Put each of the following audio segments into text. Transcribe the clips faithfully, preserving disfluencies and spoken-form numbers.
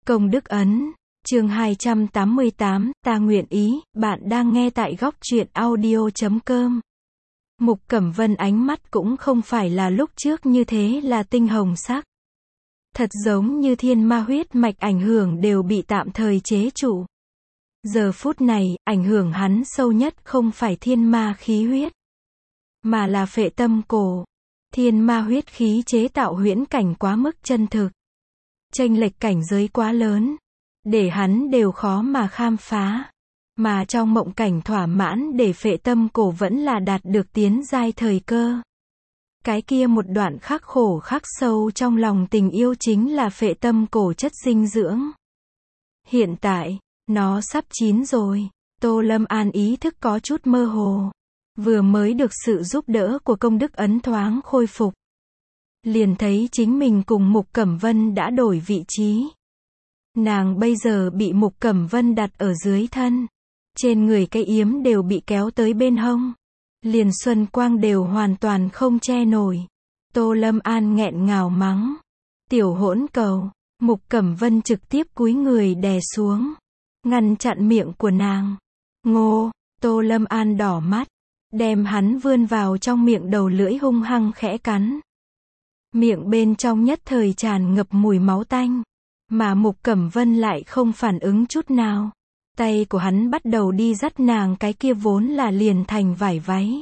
Công đức ấn, chương hai trăm tám mươi tám, ta nguyện ý, bạn đang nghe tại góc truyện audio chấm com. Mục Cẩm Vân ánh mắt cũng không phải là lúc trước như thế là tinh hồng sắc. Thật giống như thiên ma huyết mạch ảnh hưởng đều bị tạm thời chế trụ. Giờ phút này, ảnh hưởng hắn sâu nhất không phải thiên ma khí huyết, mà là phệ tâm cổ. Thiên ma huyết khí chế tạo huyễn cảnh quá mức chân thực. Chênh lệch cảnh giới quá lớn, để hắn đều khó mà khám phá. Mà trong mộng cảnh thỏa mãn để phệ tâm cổ vẫn là đạt được tiến giai thời cơ. Cái kia một đoạn khắc khổ khắc sâu trong lòng tình yêu chính là phệ tâm cổ chất dinh dưỡng. Hiện tại, nó sắp chín rồi. Tô Lâm An ý thức có chút mơ hồ. Vừa mới được sự giúp đỡ của công đức ấn thoáng khôi phục. Liền thấy chính mình cùng Mục Cẩm Vân đã đổi vị trí. Nàng bây giờ bị Mục Cẩm Vân đặt ở dưới thân. Trên người cái yếm đều bị kéo tới bên hông. Liền xuân quang đều hoàn toàn không che nổi. Tô Lâm An nghẹn ngào mắng. Tiểu hỗn cầu. Mục Cẩm Vân trực tiếp cúi người đè xuống. Ngăn chặn miệng của nàng. Ngô. Tô Lâm An đỏ mắt. Đem hắn vươn vào trong miệng đầu lưỡi hung hăng khẽ cắn. Miệng bên trong nhất thời tràn ngập mùi máu tanh. Mà Mục Cẩm Vân lại không phản ứng chút nào. Tay của hắn bắt đầu đi dắt nàng cái kia vốn là liền thành vải váy.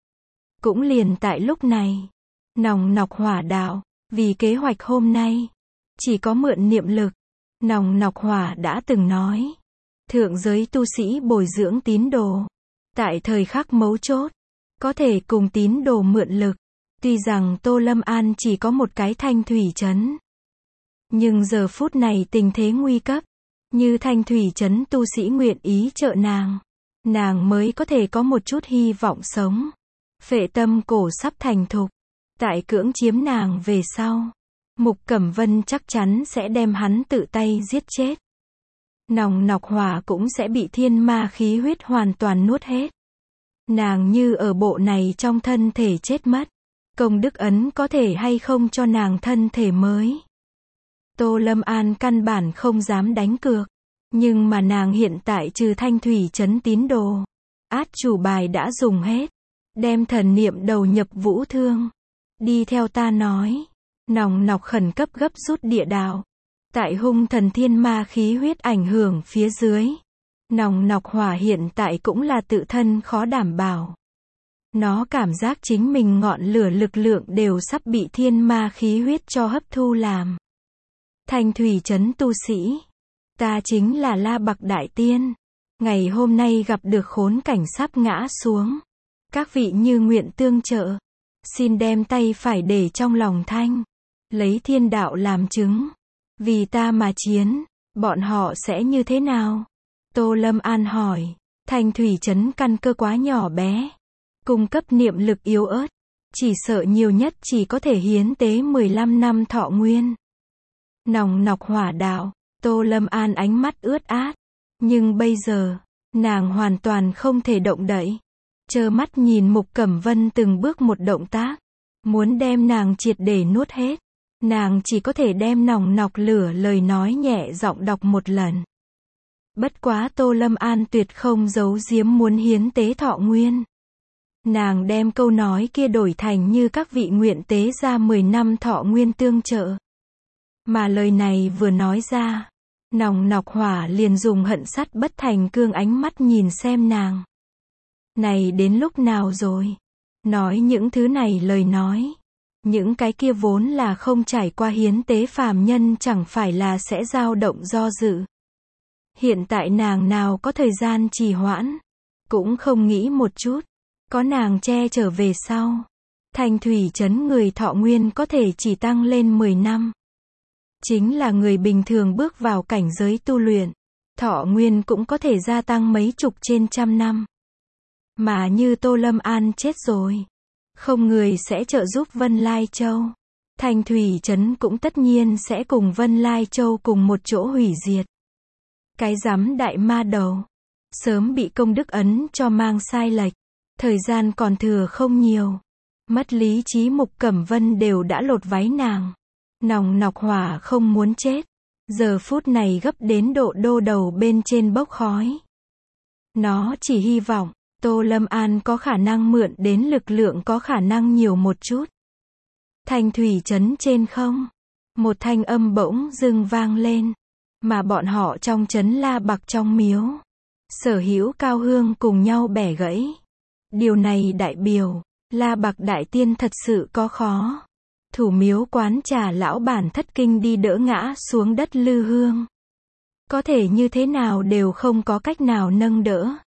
Cũng liền tại lúc này. Nòng nọc hỏa đạo. Vì kế hoạch hôm nay. Chỉ có mượn niệm lực. Nòng nọc hỏa đã từng nói. Thượng giới tu sĩ bồi dưỡng tín đồ. Tại thời khắc mấu chốt. Có thể cùng tín đồ mượn lực. Tuy rằng Tô Lâm An chỉ có một cái thanh thủy trấn. Nhưng giờ phút này tình thế nguy cấp. Như thanh thủy trấn tu sĩ nguyện ý trợ nàng. Nàng mới có thể có một chút hy vọng sống. Phệ tâm cổ sắp thành thục. Tại cưỡng chiếm nàng về sau. Mục Cẩm Vân chắc chắn sẽ đem hắn tự tay giết chết. Nòng nọc hỏa cũng sẽ bị thiên ma khí huyết hoàn toàn nuốt hết. Nàng như ở bộ này trong thân thể chết mất. Công đức ấn có thể hay không cho nàng thân thể mới. Tô Lâm An căn bản không dám đánh cược. Nhưng mà nàng hiện tại trừ thanh thủy trấn tín đồ. Át chủ bài đã dùng hết. Đem thần niệm đầu nhập vũ thương. Đi theo ta nói. Nòng nọc khẩn cấp gấp rút địa đạo. Tại hung thần thiên ma khí huyết ảnh hưởng phía dưới. Nòng nọc hỏa hiện tại cũng là tự thân khó đảm bảo. Nó cảm giác chính mình ngọn lửa lực lượng đều sắp bị thiên ma khí huyết cho hấp thu làm. Thanh thủy trấn tu sĩ. Ta chính là La Bạc Đại Tiên. Ngày hôm nay gặp được khốn cảnh sắp ngã xuống. Các vị như nguyện tương trợ. Xin đem tay phải để trong lòng thanh. Lấy thiên đạo làm chứng. Vì ta mà chiến. Bọn họ sẽ như thế nào? Tô Lâm An hỏi. Thanh thủy trấn căn cơ quá nhỏ bé. Cung cấp niệm lực yếu ớt. Chỉ sợ nhiều nhất chỉ có thể hiến tế mười lăm năm thọ nguyên. Nòng nọc hỏa đạo. Tô Lâm An ánh mắt ướt át. Nhưng bây giờ, nàng hoàn toàn không thể động đậy. Trơ mắt nhìn Mục Cẩm Vân từng bước một động tác. Muốn đem nàng triệt để nuốt hết. Nàng chỉ có thể đem nòng nọc lửa lời nói nhẹ giọng đọc một lần. Bất quá Tô Lâm An tuyệt không giấu giếm muốn hiến tế thọ nguyên. Nàng đem câu nói kia đổi thành như các vị nguyện tế ra mười năm thọ nguyên tương trợ. Mà lời này vừa nói ra. Nòng nọc hỏa liền dùng hận sắt bất thành cương ánh mắt nhìn xem nàng. Này đến lúc nào rồi? Nói những thứ này lời nói. Những cái kia vốn là không trải qua hiến tế phàm nhân chẳng phải là sẽ dao động do dự. Hiện tại nàng nào có thời gian trì hoãn. Cũng không nghĩ một chút. Có nàng che trở về sau. Thanh thủy trấn người thọ nguyên có thể chỉ tăng lên mười năm. Chính là người bình thường bước vào cảnh giới tu luyện. Thọ nguyên cũng có thể gia tăng mấy chục trên trăm năm. Mà như Tô Lâm An chết rồi. Không người sẽ trợ giúp Vân Lai Châu. Thanh thủy trấn cũng tất nhiên sẽ cùng Vân Lai Châu cùng một chỗ hủy diệt. Cái rắm đại ma đầu. Sớm bị công đức ấn cho mang sai lệch. Thời gian còn thừa không nhiều. Mất lý trí Mục Cẩm Vân đều đã lột váy nàng. Nòng nọc hỏa không muốn chết. giờ phút này gấp đến độ đô đầu bên trên bốc khói. Nó chỉ hy vọng, Tô Lâm An có khả năng mượn đến lực lượng có khả năng nhiều một chút. Thanh thủy trấn trên không? Một thanh âm bỗng dưng vang lên. Mà bọn họ trong trấn La Bạc trong miếu. Sở hữu cao hương cùng nhau bẻ gãy. Điều này đại biểu, La Bạc đại tiên thật sự có khó. Thủ miếu quán trà lão bản thất kinh đi đỡ ngã xuống đất lư hương. Có thể như thế nào đều không có cách nào nâng đỡ.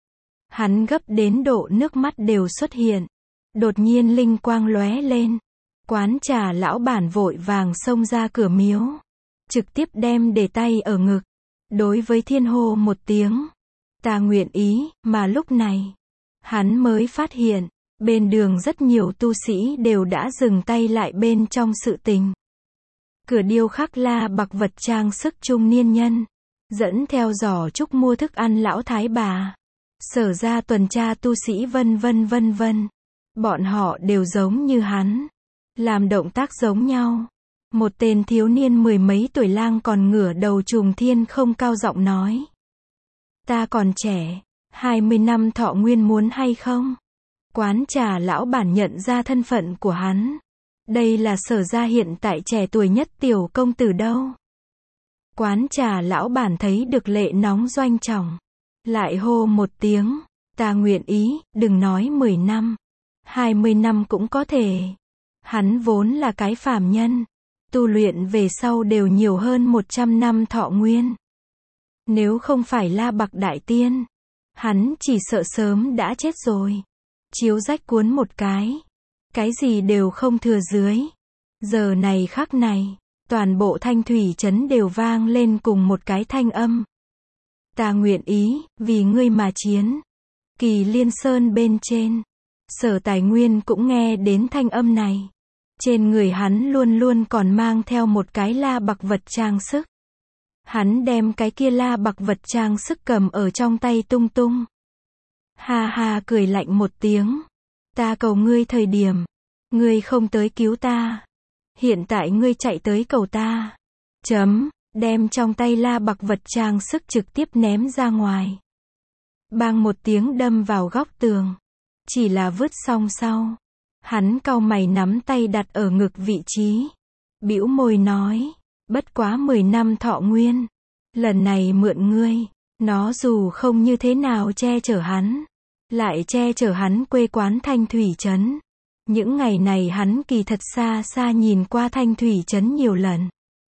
Hắn gấp đến độ nước mắt đều xuất hiện. Đột nhiên linh quang lóe lên. Quán trà lão bản vội vàng xông ra cửa miếu. Trực tiếp đem để tay ở ngực. Đối với thiên hô một tiếng. Ta nguyện ý, mà lúc này. Hắn mới phát hiện. Bên đường rất nhiều tu sĩ đều đã dừng tay lại bên trong sự tình. Cửa điêu khắc La Bạc vật trang sức trung niên nhân. Dẫn theo giỏ trúc mua thức ăn lão thái bà. Sở ra tuần tra tu sĩ vân vân vân vân. Bọn họ đều giống như hắn. Làm động tác giống nhau. Một tên thiếu niên mười mấy tuổi lang còn ngửa đầu trùng thiên không cao giọng nói. Ta còn trẻ, hai mươi năm thọ nguyên muốn hay không? Quán trà lão bản nhận ra thân phận của hắn. Đây là sở ra hiện tại trẻ tuổi nhất tiểu công tử đâu. Quán trà lão bản thấy được lệ nóng doanh trọng. Lại hô một tiếng. Ta nguyện ý, đừng nói mười năm. hai mươi năm cũng có thể. Hắn vốn là cái phàm nhân. Tu luyện về sau đều nhiều hơn một trăm năm thọ nguyên. Nếu không phải La Bạc đại tiên. Hắn chỉ sợ sớm đã chết rồi. Chiếu rách cuốn một cái. Cái gì đều không thừa dưới. Giờ này khắc này. Toàn bộ thanh thủy trấn đều vang lên cùng một cái thanh âm. Ta nguyện ý, vì ngươi mà chiến. Kỳ Liên Sơn bên trên. Sở Tài Nguyên cũng nghe đến thanh âm này. Trên người hắn luôn luôn còn mang theo một cái La Bạc vật trang sức. Hắn đem cái kia La Bạc vật trang sức cầm ở trong tay tung tung. Ha ha cười lạnh một tiếng. Ta cầu ngươi thời điểm. Ngươi không tới cứu ta. Hiện tại ngươi chạy tới cầu ta. Chấm, đem trong tay La Bạc vật trang sức trực tiếp ném ra ngoài. Bang một tiếng đâm vào góc tường. Chỉ là vứt xong sau. Hắn cau mày nắm tay đặt ở ngực vị trí. Bĩu môi nói. Bất quá mười năm thọ nguyên. Lần này mượn ngươi. Nó dù không như thế nào che chở hắn. Lại che chở hắn quê quán thanh thủy trấn. Những ngày này hắn kỳ thật xa xa nhìn qua thanh thủy trấn nhiều lần.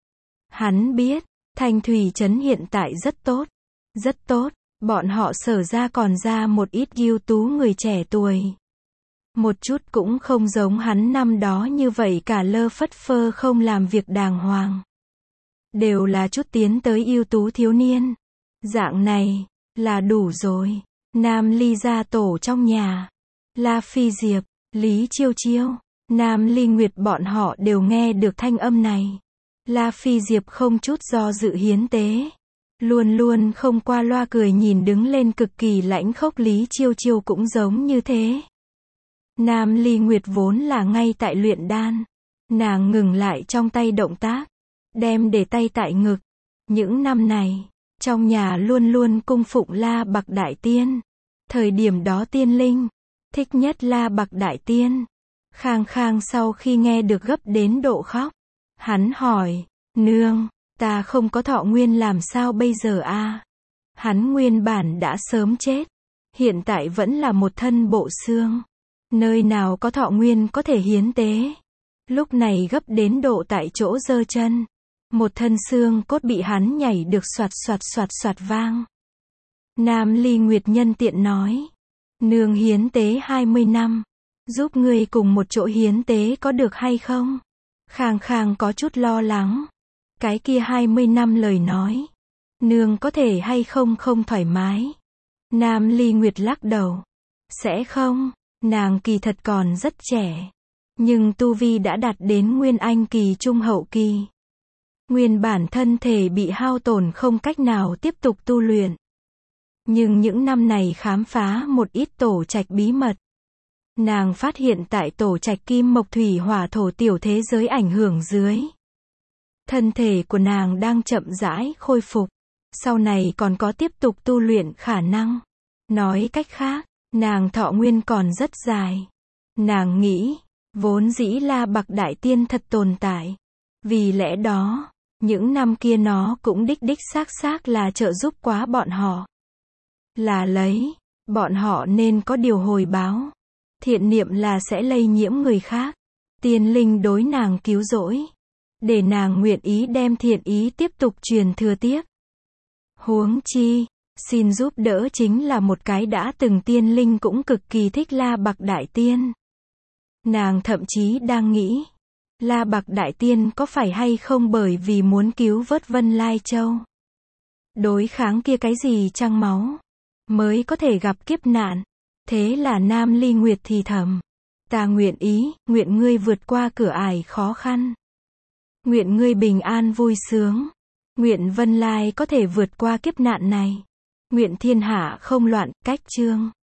Hắn biết. Thanh thủy trấn hiện tại rất tốt. Rất tốt. Bọn họ sở ra còn ra một ít ưu tú người trẻ tuổi. Một chút cũng không giống hắn năm đó như vậy cả lơ phất phơ không làm việc đàng hoàng. Đều là chút tiến tới ưu tú thiếu niên. Dạng này, là đủ rồi. Nam Ly gia tổ trong nhà. La Phi Diệp, Lý Chiêu Chiêu, Nam Ly Nguyệt bọn họ đều nghe được thanh âm này. La Phi Diệp không chút do dự hiến tế. Luôn luôn không qua loa cười nhìn đứng lên cực kỳ lãnh khốc Lý Chiêu Chiêu cũng giống như thế. Nam Ly Nguyệt vốn là ngay tại luyện đan. Nàng ngừng lại trong tay động tác. Đem để tay tại ngực. Những năm này, trong nhà luôn luôn cung phụng La Bạc đại tiên. Thời điểm đó tiên linh, thích nhất La Bạc đại tiên. Khang Khang sau khi nghe được gấp đến độ khóc. Hắn hỏi, nương, ta không có thọ nguyên làm sao bây giờ a? Hắn nguyên bản đã sớm chết. Hiện tại vẫn là một thân bộ xương. Nơi nào có thọ nguyên có thể hiến tế. Lúc này gấp đến độ tại chỗ giơ chân. Một thân xương cốt bị hắn nhảy được soạt soạt soạt soạt vang. Nam Ly Nguyệt nhân tiện nói. Nương hiến tế hai mươi năm. Giúp ngươi cùng một chỗ hiến tế có được hay không? Khang Khang có chút lo lắng. Cái kia hai mươi năm lời nói. Nương có thể hay không không thoải mái. Nam Ly Nguyệt lắc đầu. Sẽ không. Nàng kỳ thật còn rất trẻ. Nhưng tu vi đã đạt đến nguyên anh kỳ trung hậu kỳ. Nguyên bản thân thể bị hao tổn không cách nào tiếp tục tu luyện. Nhưng những năm này khám phá một ít tổ trạch bí mật. Nàng phát hiện tại tổ trạch kim mộc thủy hỏa thổ tiểu thế giới ảnh hưởng dưới. Thân thể của nàng đang chậm rãi khôi phục. Sau này còn có tiếp tục tu luyện khả năng. Nói cách khác, nàng thọ nguyên còn rất dài. Nàng nghĩ, vốn dĩ La Bạc Đại Tiên thật tồn tại. Vì lẽ đó, những năm kia nó cũng đích đích xác xác là trợ giúp quá bọn họ. Là lấy, bọn họ nên có điều hồi báo. Thiện niệm là sẽ lây nhiễm người khác. Tiên linh đối nàng cứu rỗi. Để nàng nguyện ý đem thiện ý tiếp tục truyền thừa tiếp. Huống chi, xin giúp đỡ chính là một cái đã từng tiên linh cũng cực kỳ thích La Bạc Đại Tiên. Nàng thậm chí đang nghĩ, La Bạc Đại Tiên có phải hay không bởi vì muốn cứu vớt Vân Lai Châu. Đối kháng kia cái gì trăng máu, mới có thể gặp kiếp nạn. Thế là Nam Ly Nguyệt thì thầm, ta nguyện ý, nguyện ngươi vượt qua cửa ải khó khăn. Nguyện ngươi bình an vui sướng. Nguyện Vân Lai có thể vượt qua kiếp nạn này. Nguyện thiên hạ không loạn, cách chương.